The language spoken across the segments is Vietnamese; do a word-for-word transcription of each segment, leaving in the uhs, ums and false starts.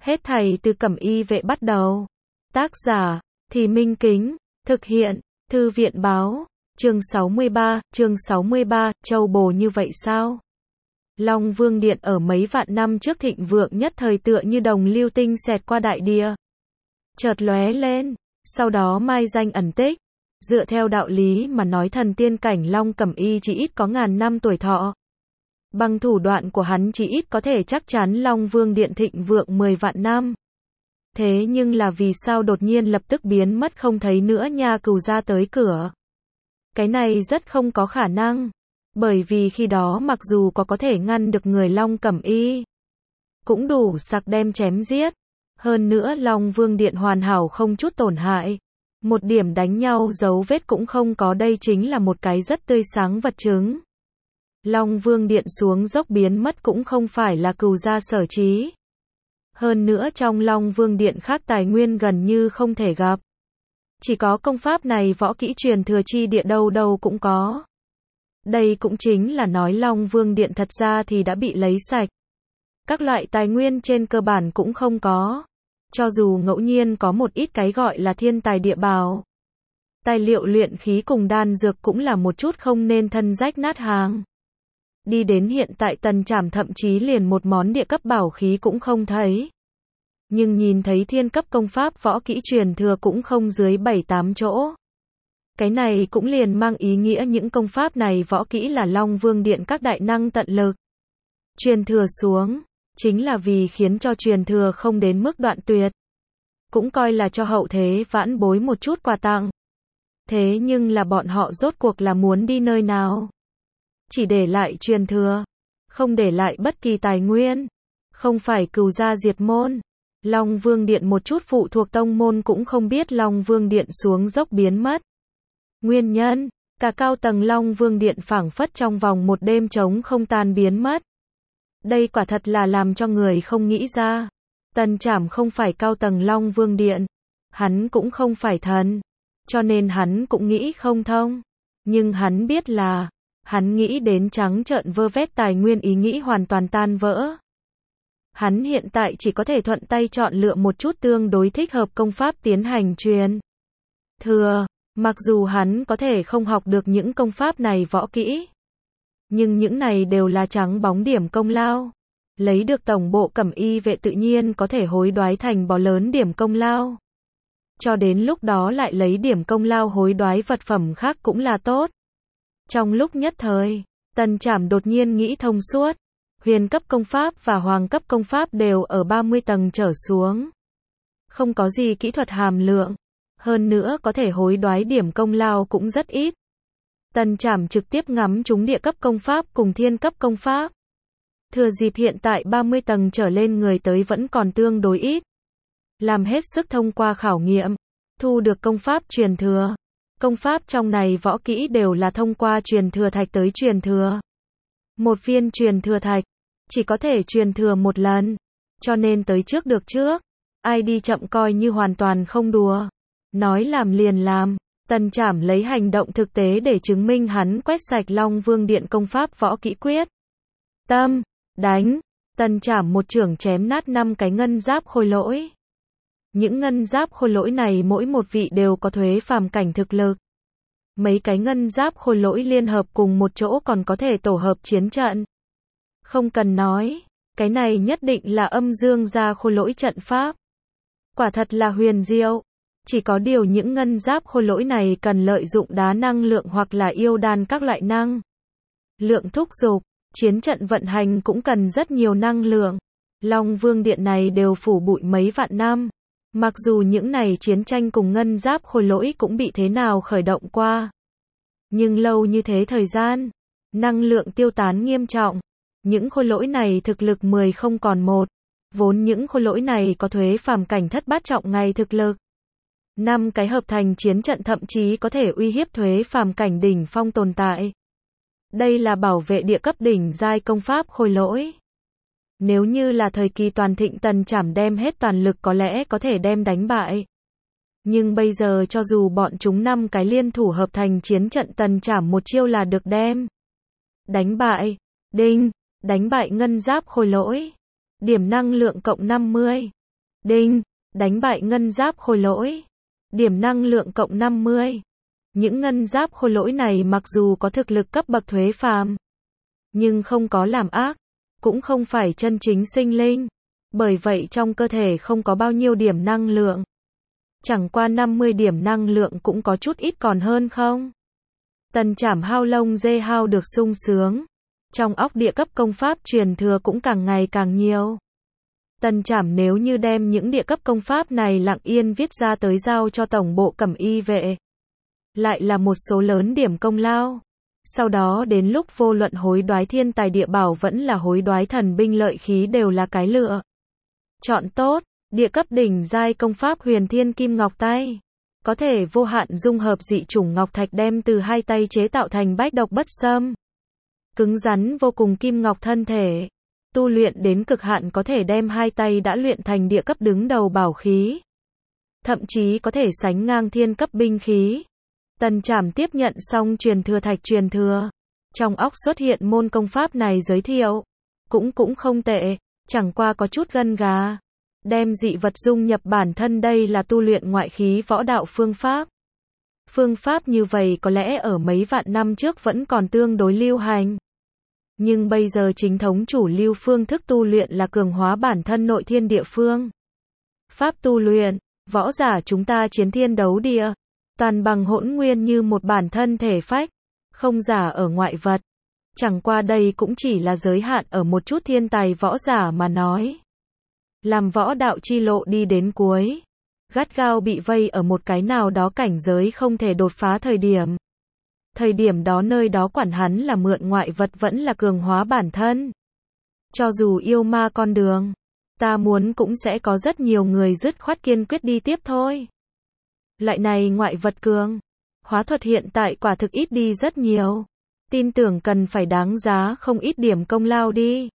Hết thảy từ Cẩm Y vệ bắt đầu. Tác giả, Thì Minh Kính, thực hiện, Thư viện báo, chương sáu mươi ba, chương sáu mươi ba, châu bồ như vậy sao? Long Vương Điện ở mấy vạn năm trước thịnh vượng nhất thời tựa như đồng lưu tinh xẹt qua đại địa. Chợt lóe lên, sau đó mai danh ẩn tích. Dựa theo đạo lý mà nói thần tiên cảnh Long Cẩm Y chỉ ít có ngàn năm tuổi thọ. Bằng thủ đoạn của hắn chỉ ít có thể chắc chắn Long Vương Điện thịnh vượng mười vạn năm. Thế nhưng là vì sao đột nhiên lập tức biến mất không thấy nữa nha, Cừu Gia tới cửa. Cái này rất không có khả năng. Bởi vì khi đó mặc dù có có thể ngăn được người Long Cẩm Y, cũng đủ sặc đem chém giết. Hơn nữa Long Vương Điện hoàn hảo không chút tổn hại. Một điểm đánh nhau dấu vết cũng không có, đây chính là một cái rất tươi sáng vật chứng. Long Vương Điện xuống dốc biến mất cũng không phải là Cừu Gia sở trí. Hơn nữa trong Long Vương Điện khác tài nguyên gần như không thể gặp. Chỉ có công pháp này võ kỹ truyền thừa chi địa đâu đâu cũng có. Đây cũng chính là nói Long Vương Điện thật ra thì đã bị lấy sạch. Các loại tài nguyên trên cơ bản cũng không có. Cho dù ngẫu nhiên có một ít cái gọi là thiên tài địa bảo. Tài liệu luyện khí cùng đan dược cũng là một chút không nên thân rách nát hàng. Đi đến hiện tại Tần Trảm thậm chí liền một món địa cấp bảo khí cũng không thấy. Nhưng nhìn thấy thiên cấp công pháp võ kỹ truyền thừa cũng không dưới bảy tám chỗ. Cái này cũng liền mang ý nghĩa những công pháp này võ kỹ là Long Vương Điện các đại năng tận lực truyền thừa xuống, chính là vì khiến cho truyền thừa không đến mức đoạn tuyệt. Cũng coi là cho hậu thế vãn bối một chút quà tặng. Thế nhưng là bọn họ rốt cuộc là muốn đi nơi nào? Chỉ để lại truyền thừa, không để lại bất kỳ tài nguyên. Không phải Cừu Gia diệt môn, Long Vương Điện một chút phụ thuộc tông môn cũng không biết Long Vương Điện xuống dốc biến mất. Nguyên nhân, cả cao tầng Long Vương Điện phảng phất trong vòng một đêm trống không tan biến mất. Đây quả thật là làm cho người không nghĩ ra. Tần Trảm không phải cao tầng Long Vương Điện, hắn cũng không phải thần, cho nên hắn cũng nghĩ không thông. Nhưng hắn biết là, hắn nghĩ đến trắng trợn vơ vét tài nguyên ý nghĩ hoàn toàn tan vỡ. Hắn hiện tại chỉ có thể thuận tay chọn lựa một chút tương đối thích hợp công pháp tiến hành truyền thừa. Mặc dù hắn có thể không học được những công pháp này võ kỹ, nhưng những này đều là trắng bóng điểm công lao. Lấy được tổng bộ Cẩm Y vệ tự nhiên có thể hối đoái thành bó lớn điểm công lao. Cho đến lúc đó lại lấy điểm công lao hối đoái vật phẩm khác cũng là tốt. Trong lúc nhất thời, Tần Trảm đột nhiên nghĩ thông suốt. Huyền cấp công pháp và hoàng cấp công pháp đều ở ba mươi tầng trở xuống. Không có gì kỹ thuật hàm lượng. Hơn nữa có thể hối đoái điểm công lao cũng rất ít. Tần Trảm trực tiếp ngắm trúng địa cấp công pháp cùng thiên cấp công pháp. Thừa dịp hiện tại ba mươi tầng trở lên người tới vẫn còn tương đối ít. Làm hết sức thông qua khảo nghiệm, thu được công pháp truyền thừa. Công pháp trong này võ kỹ đều là thông qua truyền thừa thạch tới truyền thừa. Một viên truyền thừa thạch, chỉ có thể truyền thừa một lần. Cho nên tới trước được trước. Ai đi chậm coi như hoàn toàn không đùa. Nói làm liền làm. Tần Trảm lấy hành động thực tế để chứng minh hắn quét sạch Long Vương Điện công pháp võ kỹ quyết. Tâm, đánh. Tần Trảm một chưởng chém nát năm cái ngân giáp khôi lỗi. Những ngân giáp khôi lỗi này mỗi một vị đều có thuế phàm cảnh thực lực. Mấy cái ngân giáp khôi lỗi liên hợp cùng một chỗ còn có thể tổ hợp chiến trận. Không cần nói, cái này nhất định là âm dương gia khôi lỗi trận pháp. Quả thật là huyền diệu. Chỉ có điều những ngân giáp khôi lỗi này cần lợi dụng đá năng lượng hoặc là yêu đan các loại năng lượng thúc giục. Chiến trận vận hành cũng cần rất nhiều năng lượng. Long Vương Điện này đều phủ bụi mấy vạn năm. Mặc dù những này chiến tranh cùng ngân giáp khôi lỗi cũng bị thế nào khởi động qua. Nhưng lâu như thế thời gian, năng lượng tiêu tán nghiêm trọng. Những khôi lỗi này thực lực mười không còn một. Vốn những khôi lỗi này có thuế phàm cảnh thất bát trọng ngày thực lực. Năm cái hợp thành chiến trận thậm chí có thể uy hiếp thuế phàm cảnh đỉnh phong tồn tại. Đây là bảo vệ địa cấp đỉnh giai công pháp khôi lỗi. Nếu như là thời kỳ toàn thịnh Tần Trảm đem hết toàn lực có lẽ có thể đem đánh bại. Nhưng bây giờ cho dù bọn chúng năm cái liên thủ hợp thành chiến trận Tần Trảm một chiêu là được đem đánh bại. Đinh, đánh bại ngân giáp khôi lỗi. Điểm năng lượng cộng năm mươi. Đinh, đánh bại ngân giáp khôi lỗi. Điểm năng lượng cộng năm mươi. Những ngân giáp khôi lỗi này mặc dù có thực lực cấp bậc thuế phàm, nhưng không có làm ác, cũng không phải chân chính sinh linh. Bởi vậy trong cơ thể không có bao nhiêu điểm năng lượng. Chẳng qua năm mươi điểm năng lượng cũng có chút ít còn hơn không. Tần Trảm hao lông dê hao được sung sướng. Trong óc địa cấp công pháp truyền thừa cũng càng ngày càng nhiều. Tần Trảm nếu như đem những địa cấp công pháp này lặng yên viết ra tới giao cho tổng bộ Cẩm Y vệ, lại là một số lớn điểm công lao. Sau đó đến lúc vô luận hối đoái thiên tài địa bảo vẫn là hối đoái thần binh lợi khí đều là cái lựa chọn tốt. Địa cấp đỉnh giai công pháp Huyền Thiên Kim Ngọc Tay, có thể vô hạn dung hợp dị chủng ngọc thạch đem từ hai tay chế tạo thành bách độc bất xâm. Cứng rắn vô cùng kim ngọc thân thể, tu luyện đến cực hạn có thể đem hai tay đã luyện thành địa cấp đứng đầu bảo khí. Thậm chí có thể sánh ngang thiên cấp binh khí. Tần Trảm tiếp nhận xong truyền thừa thạch truyền thừa. Trong óc xuất hiện môn công pháp này giới thiệu. Cũng cũng không tệ, chẳng qua có chút gân gà. Đem dị vật dung nhập bản thân đây là tu luyện ngoại khí võ đạo phương pháp. Phương pháp như vậy có lẽ ở mấy vạn năm trước vẫn còn tương đối lưu hành. Nhưng bây giờ chính thống chủ lưu phương thức tu luyện là cường hóa bản thân nội thiên địa phương. Pháp tu luyện, võ giả chúng ta chiến thiên đấu địa, toàn bằng hỗn nguyên như một bản thân thể phách, không giả ở ngoại vật. Chẳng qua đây cũng chỉ là giới hạn ở một chút thiên tài võ giả mà nói. Làm võ đạo chi lộ đi đến cuối, gắt gao bị vây ở một cái nào đó cảnh giới không thể đột phá thời điểm. Thời điểm đó nơi đó quản hắn là mượn ngoại vật vẫn là cường hóa bản thân. Cho dù yêu ma con đường, ta muốn cũng sẽ có rất nhiều người dứt khoát kiên quyết đi tiếp thôi. Loại này ngoại vật cường hóa thuật hiện tại quả thực ít đi rất nhiều. Tin tưởng cần phải đáng giá không ít điểm công lao đi.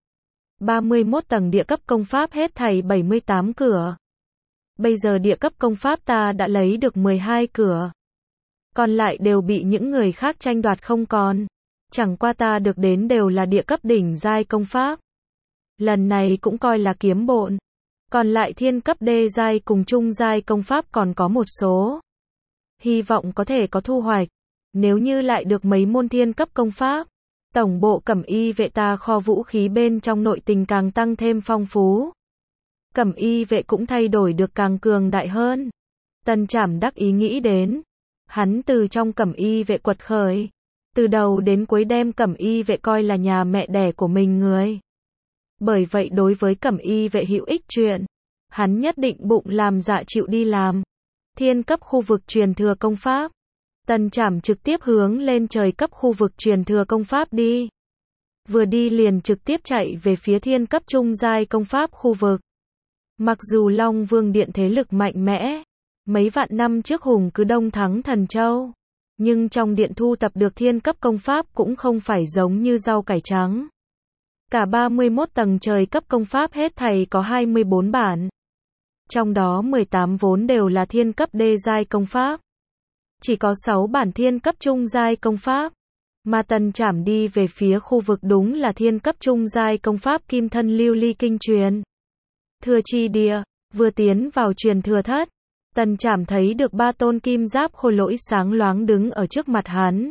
ba mươi mốt tầng địa cấp công pháp hết thảy bảy mươi tám cửa. Bây giờ địa cấp công pháp ta đã lấy được mười hai cửa. Còn lại đều bị những người khác tranh đoạt không còn. Chẳng qua ta được đến đều là địa cấp đỉnh giai công pháp. Lần này cũng coi là kiếm bộn. Còn lại thiên cấp đê giai cùng trung giai công pháp còn có một số. Hy vọng có thể có thu hoạch. Nếu như lại được mấy môn thiên cấp công pháp, tổng bộ Cẩm Y vệ ta kho vũ khí bên trong nội tình càng tăng thêm phong phú. Cẩm Y vệ cũng thay đổi được càng cường đại hơn. Tần Trảm đắc ý nghĩ đến. Hắn từ trong Cẩm Y vệ quật khởi. Từ đầu đến cuối đem Cẩm Y vệ coi là nhà mẹ đẻ của mình người. Bởi vậy đối với Cẩm Y vệ hữu ích chuyện, hắn nhất định bụng làm dạ chịu đi làm. Thiên cấp khu vực truyền thừa công pháp. Tần Trảm trực tiếp hướng lên trời cấp khu vực truyền thừa công pháp đi. Vừa đi liền trực tiếp chạy về phía thiên cấp trung giai công pháp khu vực. Mặc dù Long Vương Điện thế lực mạnh mẽ, mấy vạn năm trước hùng cứ đông thắng Thần Châu, nhưng trong điện thu tập được thiên cấp công pháp cũng không phải giống như rau cải trắng. Cả ba mươi mốt tầng trời cấp công pháp hết thảy có hai mươi bốn bản. Trong đó mười tám vốn đều là thiên cấp đê giai công pháp. Chỉ có sáu bản thiên cấp trung giai công pháp. Mà Tần Trảm đi về phía khu vực đúng là thiên cấp trung giai công pháp Kim Thân Lưu Ly Kinh truyền thừa chi địa. Vừa tiến vào truyền thừa thất, Tần Trảm thấy được ba tôn kim giáp khôi lỗi sáng loáng đứng ở trước mặt hắn.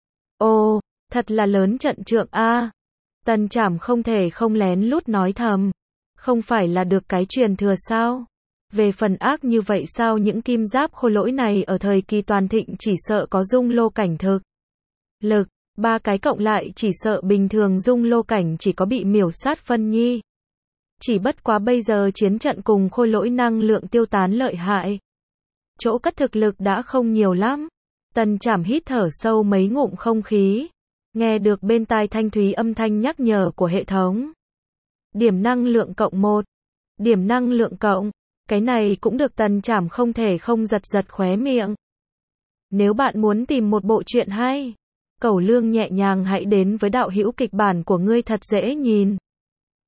Ồ, thật là lớn trận trượng a. Tần Trảm không thể không lén lút nói thầm. Không phải là được cái truyền thừa sao? Về phần ác như vậy sao những kim giáp khôi lỗi này ở thời kỳ toàn thịnh chỉ sợ có dung lô cảnh thực lực, ba cái cộng lại chỉ sợ bình thường dung lô cảnh chỉ có bị miểu sát phân nhi. Chỉ bất quá bây giờ chiến trận cùng khôi lỗi năng lượng tiêu tán lợi hại. Chỗ cất thực lực đã không nhiều lắm. Tần Trảm hít thở sâu mấy ngụm không khí. Nghe được bên tai thanh thúy âm thanh nhắc nhở của hệ thống. Điểm năng lượng cộng một. Điểm năng lượng cộng. Cái này cũng được Tần Trảm không thể không giật giật khóe miệng. Nếu bạn muốn tìm một bộ truyện hay, Cẩu Lương nhẹ nhàng hãy đến với đạo hữu kịch bản của ngươi thật dễ nhìn.